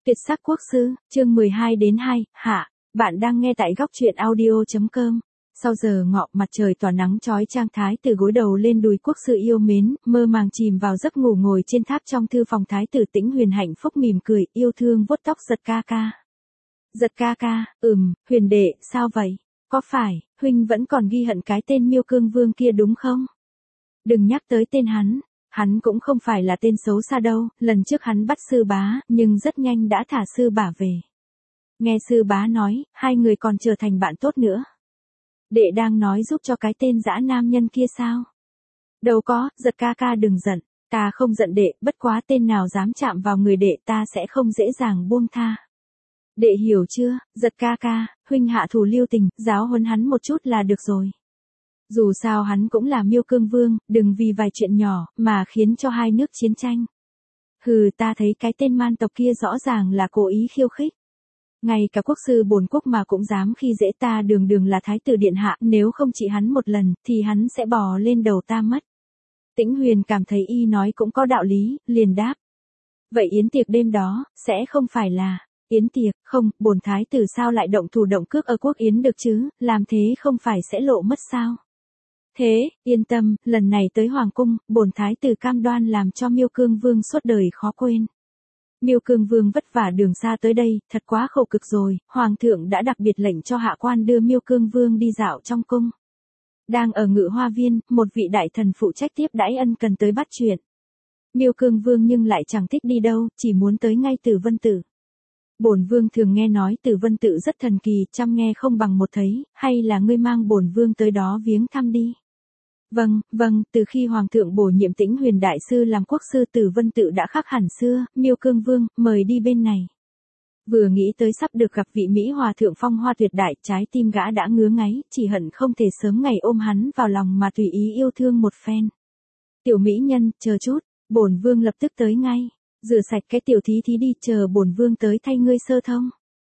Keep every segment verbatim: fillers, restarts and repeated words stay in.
Tuyệt sắc quốc sư, chương mười hai đến hai, hạ, bạn đang nghe tại góc truyện audio chấm com. Sau giờ ngọ mặt trời tỏa nắng chói chang, thái tử gối đầu lên đùi quốc sư yêu mến, mơ màng chìm vào giấc ngủ ngồi trên tháp trong thư phòng. Thái tử Tĩnh Huyền hạnh phúc mỉm cười, yêu thương vuốt tóc Giật ca ca. Giật ca ca, ừm, Huyền đệ, sao vậy? Có phải, huynh vẫn còn ghi hận cái tên Miêu Cương Vương kia đúng không? Đừng nhắc tới tên hắn. Hắn cũng không phải là tên xấu xa đâu, lần trước hắn bắt sư bá, nhưng rất nhanh đã thả sư bả về. Nghe sư bá nói, hai người còn trở thành bạn tốt nữa. Đệ đang nói giúp cho cái tên dã nam nhân kia sao? Đâu có, Giật ca ca đừng giận, ta không giận đệ, bất quá tên nào dám chạm vào người đệ ta sẽ không dễ dàng buông tha. Đệ hiểu chưa, Giật ca ca, huynh hạ thủ lưu tình, giáo huấn hắn một chút là được rồi. Dù sao hắn cũng là Miêu Cương Vương, đừng vì vài chuyện nhỏ mà khiến cho hai nước chiến tranh. Hừ, ta thấy cái tên man tộc kia rõ ràng là cố ý khiêu khích. Ngay cả quốc sư bổn quốc mà cũng dám khi dễ ta, đường đường là thái tử điện hạ, nếu không chỉ hắn một lần thì hắn sẽ bò lên đầu ta mất. Tĩnh Huyền cảm thấy y nói cũng có đạo lý, liền đáp. Vậy yến tiệc đêm đó sẽ không phải là yến tiệc? Không, bổn thái tử sao lại động thủ động cước ở quốc yến được chứ, làm thế không phải sẽ lộ mất sao? Thế, yên tâm, lần này tới Hoàng Cung, bổn thái tử cam đoan làm cho Miêu Cương Vương suốt đời khó quên. Miêu Cương Vương vất vả đường xa tới đây, thật quá khổ cực rồi, Hoàng thượng đã đặc biệt lệnh cho hạ quan đưa Miêu Cương Vương đi dạo trong cung. Đang ở Ngự Hoa Viên, một vị đại thần phụ trách tiếp đãi ân cần tới bắt chuyện. Miêu Cương Vương nhưng lại chẳng thích đi đâu, chỉ muốn tới ngay Tử Vân Tự. Bổn vương thường nghe nói Tử Vân Tự rất thần kỳ, chăm nghe không bằng một thấy, hay là ngươi mang bổn vương tới đó viếng thăm đi. Vâng, vâng, từ khi Hoàng thượng bổ nhiệm Tĩnh Huyền đại sư làm quốc sư, Tử Vân Tự đã khác hẳn xưa. Miêu Cương Vương, mời đi bên này. Vừa nghĩ tới sắp được gặp vị Mỹ Hòa thượng phong hoa tuyệt đại, trái tim gã đã ngứa ngáy, chỉ hận không thể sớm ngày ôm hắn vào lòng mà tùy ý yêu thương một phen. Tiểu mỹ nhân, chờ chút, bổn vương lập tức tới ngay. Rửa sạch cái tiểu thí thí đi, chờ bổn vương tới thay ngươi sơ thông.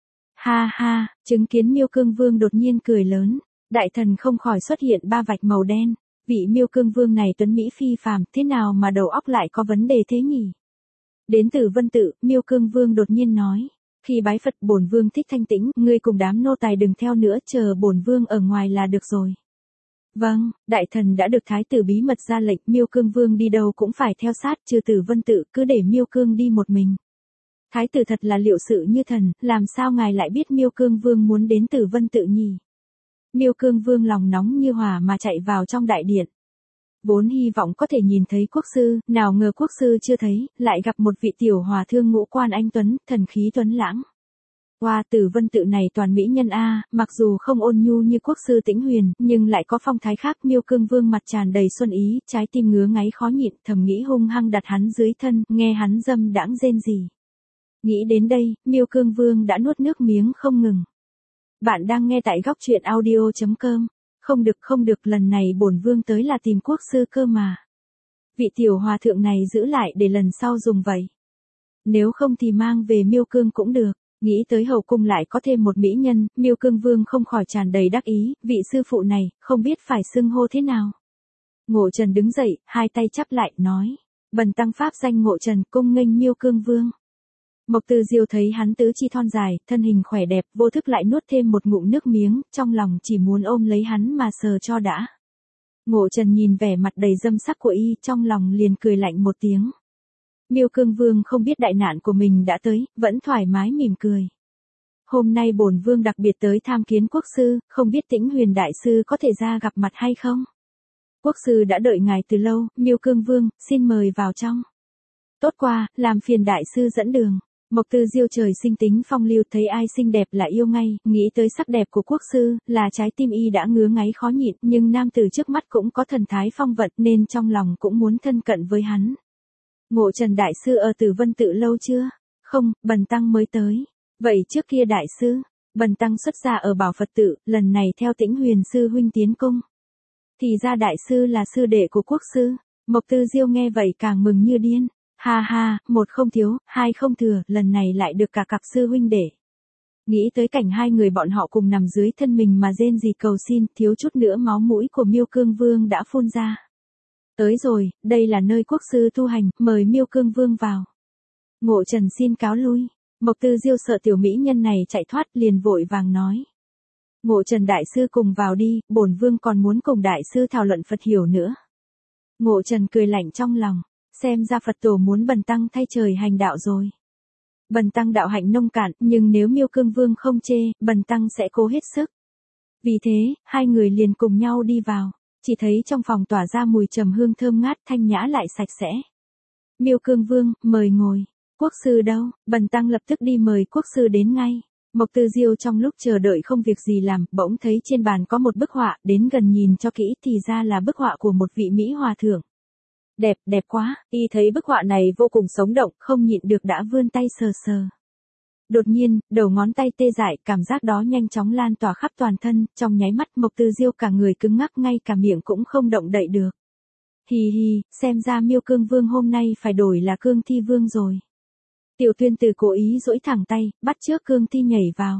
Ha ha, chứng kiến Miêu Cương Vương đột nhiên cười lớn, đại thần không khỏi xuất hiện ba vạch màu đen. Vị Miêu Cương Vương này tuấn mỹ phi phàm, thế nào mà đầu óc lại có vấn đề thế nhỉ? Đến Tử Vân Tự, Miêu Cương Vương đột nhiên nói, khi bái Phật bổn vương thích thanh tĩnh, ngươi cùng đám nô tài đừng theo nữa, chờ bổn vương ở ngoài là được rồi. Vâng, đại thần đã được thái tử bí mật ra lệnh, Miêu Cương Vương đi đâu cũng phải theo sát, trừ Tử Vân Tự, cứ để Miêu Cương đi một mình. Thái tử thật là liệu sự như thần, làm sao ngài lại biết Miêu Cương Vương muốn đến Tử Vân Tự nhỉ? Miêu Cương Vương lòng nóng như hỏa mà chạy vào trong đại điện. Vốn hy vọng có thể nhìn thấy quốc sư, nào ngờ quốc sư chưa thấy, lại gặp một vị tiểu hòa thương ngũ quan anh tuấn, thần khí tuấn lãng. Hoa, Tử Vân Tự này toàn mỹ nhân a, mặc dù không ôn nhu như quốc sư Tĩnh Huyền, nhưng lại có phong thái khác. Miêu Cương Vương mặt tràn đầy xuân ý, trái tim ngứa ngáy khó nhịn, thầm nghĩ hung hăng đặt hắn dưới thân, nghe hắn dâm đãng rên rỉ. Nghĩ đến đây, Miêu Cương Vương đã nuốt nước miếng không ngừng. Bạn đang nghe tại góc truyện audio chấm com. Không được không được, lần này bổn vương tới là tìm quốc sư cơ mà. Vị tiểu hòa thượng này giữ lại để lần sau dùng vậy. Nếu không thì mang về Miêu Cương cũng được. Nghĩ tới hậu cung lại có thêm một mỹ nhân, Miêu Cương Vương không khỏi tràn đầy đắc ý, vị sư phụ này, không biết phải xưng hô thế nào. Ngộ Trần đứng dậy, hai tay chắp lại, nói. Bần tăng pháp danh Ngộ Trần, cung nghênh Miêu Cương Vương. Mộc Tư Diêu thấy hắn tứ chi thon dài, thân hình khỏe đẹp, vô thức lại nuốt thêm một ngụm nước miếng, trong lòng chỉ muốn ôm lấy hắn mà sờ cho đã. Ngộ Trần nhìn vẻ mặt đầy dâm sắc của y, trong lòng liền cười lạnh một tiếng. Miêu Cương Vương không biết đại nạn của mình đã tới, vẫn thoải mái mỉm cười. Hôm nay bổn vương đặc biệt tới tham kiến quốc sư, không biết Tĩnh Huyền đại sư có thể ra gặp mặt hay không? Quốc sư đã đợi ngài từ lâu, Miêu Cương Vương, xin mời vào trong. Tốt quá, làm phiền đại sư dẫn đường. Mộc Tư Diêu trời sinh tính phong lưu, thấy ai xinh đẹp là yêu ngay, nghĩ tới sắc đẹp của quốc sư, là trái tim y đã ngứa ngáy khó nhịn, nhưng nam tử trước mắt cũng có thần thái phong vận nên trong lòng cũng muốn thân cận với hắn. Ngộ Trần đại sư ở Tử Vân Tự lâu chưa? Không, bần tăng mới tới. Vậy trước kia đại sư, bần tăng xuất gia ở Bảo Phật Tự, lần này theo Tĩnh Huyền sư huynh tiến cung. Thì ra đại sư là sư đệ của quốc sư. Mộc Tư Diêu nghe vậy càng mừng như điên. Ha ha, một không thiếu, hai không thừa, lần này lại được cả cặp sư huynh đệ. Nghĩ tới cảnh hai người bọn họ cùng nằm dưới thân mình mà rên rỉ cầu xin, thiếu chút nữa máu mũi của Miêu Cương Vương đã phun ra. Tới rồi, đây là nơi quốc sư tu hành, mời Miêu Cương Vương vào. Ngộ Trần xin cáo lui. Mộc Tư Diêu sợ tiểu mỹ nhân này chạy thoát liền vội vàng nói. Ngộ Trần đại sư cùng vào đi, bổn vương còn muốn cùng đại sư thảo luận Phật hiểu nữa. Ngộ Trần cười lạnh trong lòng, xem ra Phật tổ muốn Bần tăng thay trời hành đạo rồi. Bần tăng đạo hạnh nông cạn, nhưng nếu Miêu Cương Vương không chê, Bần tăng sẽ cố hết sức. Vì thế, hai người liền cùng nhau đi vào, chỉ thấy trong phòng tỏa ra mùi trầm hương thơm ngát, thanh nhã lại sạch sẽ. Miêu Cương Vương, mời ngồi. Quốc sư đâu? Bần tăng lập tức đi mời quốc sư đến ngay. Mộc Tư Diêu trong lúc chờ đợi không việc gì làm, bỗng thấy trên bàn có một bức họa, đến gần nhìn cho kỹ thì ra là bức họa của một vị Mỹ hòa thượng. Đẹp, đẹp quá, y thấy bức họa này vô cùng sống động, không nhịn được đã vươn tay sờ sờ. Đột nhiên, đầu ngón tay tê dại, cảm giác đó nhanh chóng lan tỏa khắp toàn thân, trong nháy mắt Mộc Tư Diêu cả người cứng ngắc, ngay cả miệng cũng không động đậy được. Hì hì, xem ra Miêu Cương Vương hôm nay phải đổi là Cương Thi Vương rồi. Tiểu Tuyên Tử cố ý duỗi thẳng tay, bắt trước Cương Thi nhảy vào.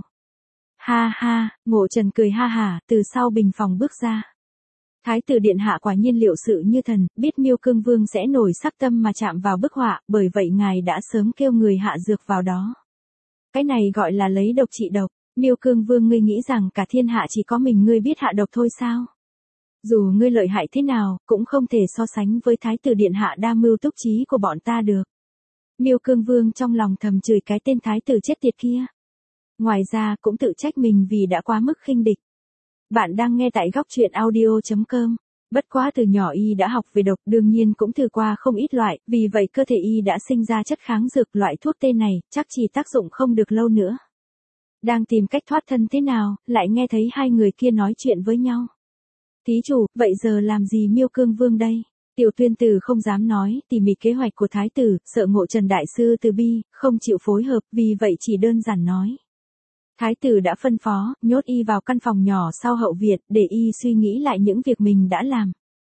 Ha ha, Ngộ Trần cười ha hả, từ sau bình phòng bước ra. Thái tử điện hạ quả nhiên liệu sự như thần, biết Miêu Cương Vương sẽ nổi sắc tâm mà chạm vào bức họa, bởi vậy ngài đã sớm kêu người hạ dược vào đó. Cái này gọi là lấy độc trị độc. Miêu Cương Vương, ngươi nghĩ rằng cả thiên hạ chỉ có mình ngươi biết hạ độc thôi sao? Dù ngươi lợi hại thế nào, cũng không thể so sánh với Thái tử điện hạ đa mưu túc trí của bọn ta được. Miêu Cương Vương trong lòng thầm chửi cái tên thái tử chết tiệt kia. Ngoài ra cũng tự trách mình vì đã quá mức khinh địch. Bạn đang nghe tại góc truyện audio chấm com. Bất quá từ nhỏ y đã học về độc, đương nhiên cũng thử qua không ít loại, vì vậy cơ thể y đã sinh ra chất kháng dược, loại thuốc tê này chắc chỉ tác dụng không được lâu nữa. Đang tìm cách thoát thân thế nào, lại nghe thấy hai người kia nói chuyện với nhau. Thí chủ, vậy giờ làm gì Miêu Cương Vương đây? Tiểu Tuyên Tử không dám nói tỉ mỉ kế hoạch của thái tử, sợ Ngộ Trần đại sư từ bi, không chịu phối hợp, vì vậy chỉ đơn giản nói. Thái tử đã phân phó, nhốt y vào căn phòng nhỏ sau hậu viện, để y suy nghĩ lại những việc mình đã làm.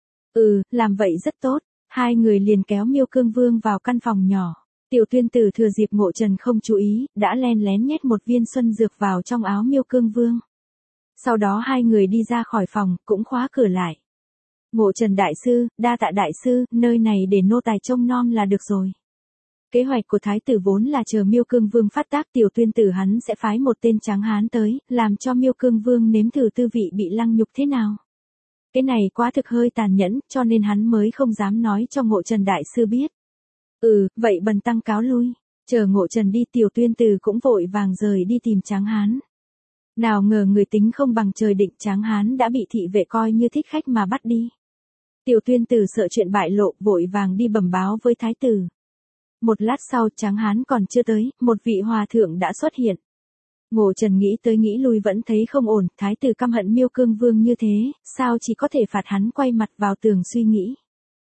Ừ, làm vậy rất tốt. Hai người liền kéo Miêu Cương Vương vào căn phòng nhỏ. Tiểu Tuyên Tử thừa dịp Ngộ Trần không chú ý, đã len lén nhét một viên xuân dược vào trong áo Miêu Cương Vương. Sau đó hai người đi ra khỏi phòng, cũng khóa cửa lại. Ngộ Trần đại sư, đa tạ đại sư, nơi này để nô tài trông nom là được rồi. Kế hoạch của thái tử vốn là chờ Miêu Cương Vương phát tác, Tiểu Tuyên Tử hắn sẽ phái một tên tráng hán tới, làm cho Miêu Cương Vương nếm thử tư vị bị lăng nhục thế nào. Cái này quá thực hơi tàn nhẫn, cho nên hắn mới không dám nói cho Ngộ Trần đại sư biết. Ừ, vậy bần tăng cáo lui. Chờ Ngộ Trần đi, Tiểu Tuyên Tử cũng vội vàng rời đi tìm tráng hán. Nào ngờ người tính không bằng trời định, tráng hán đã bị thị vệ coi như thích khách mà bắt đi. Tiểu Tuyên Tử sợ chuyện bại lộ, vội vàng đi bẩm báo với thái tử. Một lát sau, tráng hán còn chưa tới, một vị hòa thượng đã xuất hiện. Ngộ Trần nghĩ tới nghĩ lui vẫn thấy không ổn, thái tử căm hận Miêu Cương Vương như thế, sao chỉ có thể phạt hắn quay mặt vào tường suy nghĩ.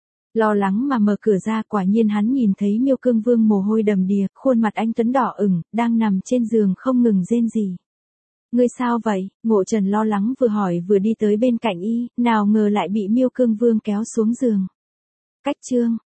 Lo lắng mà mở cửa ra, quả nhiên hắn nhìn thấy Miêu Cương Vương mồ hôi đầm đìa, khuôn mặt anh tuấn đỏ ửng, đang nằm trên giường không ngừng rên rỉ. Ngươi sao vậy? Ngộ Trần lo lắng vừa hỏi vừa đi tới bên cạnh y, nào ngờ lại bị Miêu Cương Vương kéo xuống giường. Cách chương